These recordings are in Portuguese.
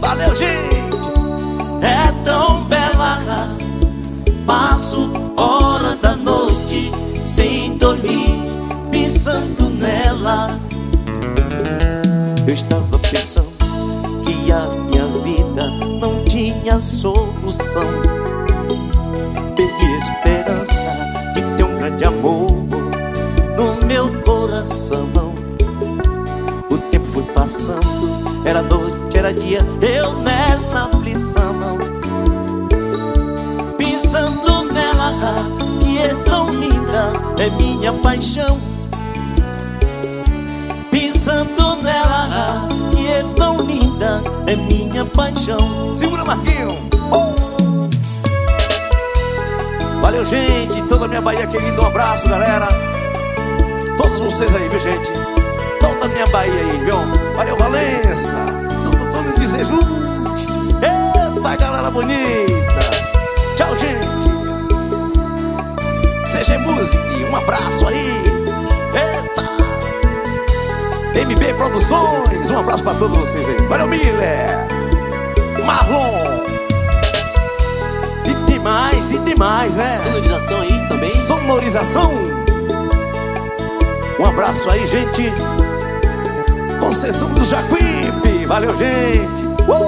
Valeu, gente! É tão bela, passo horas da noite sem dormir, pensando nela. Eu estava pensando que a minha vida não tinha solução. Perdi a esperança de ter um grande amor no meu coração. O tempo foi passando, era noite, era dia, eu nessa aflição, pensando nela, que é tão linda, é minha paixão. Pensando nela, que é tão linda, é minha paixão. Segura, Marquinho! Valeu, gente, toda a minha Bahia querida, um abraço, galera. Todos vocês aí, viu, gente? Toda a minha Bahia aí, viu? Valeu, Valença, Santo Antônio de Jesus. Eita, galera bonita. Tchau, gente. CG Music, um abraço aí. Eita, MB Produções, um abraço pra todos vocês aí. Valeu, Miller, Marlon. E tem mais, né? Sonorização aí também. Sonorização. Um abraço aí, gente. Conceição do Jacuípe. Valeu, gente.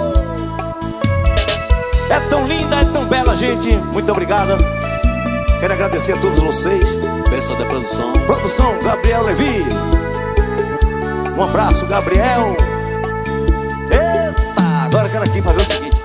É tão linda, é tão bela, gente. Muito obrigado. Quero agradecer a todos vocês. Pessoal da produção. Produção, Gabriel Levi. Um abraço, Gabriel. Eita, agora eu quero aqui fazer o seguinte.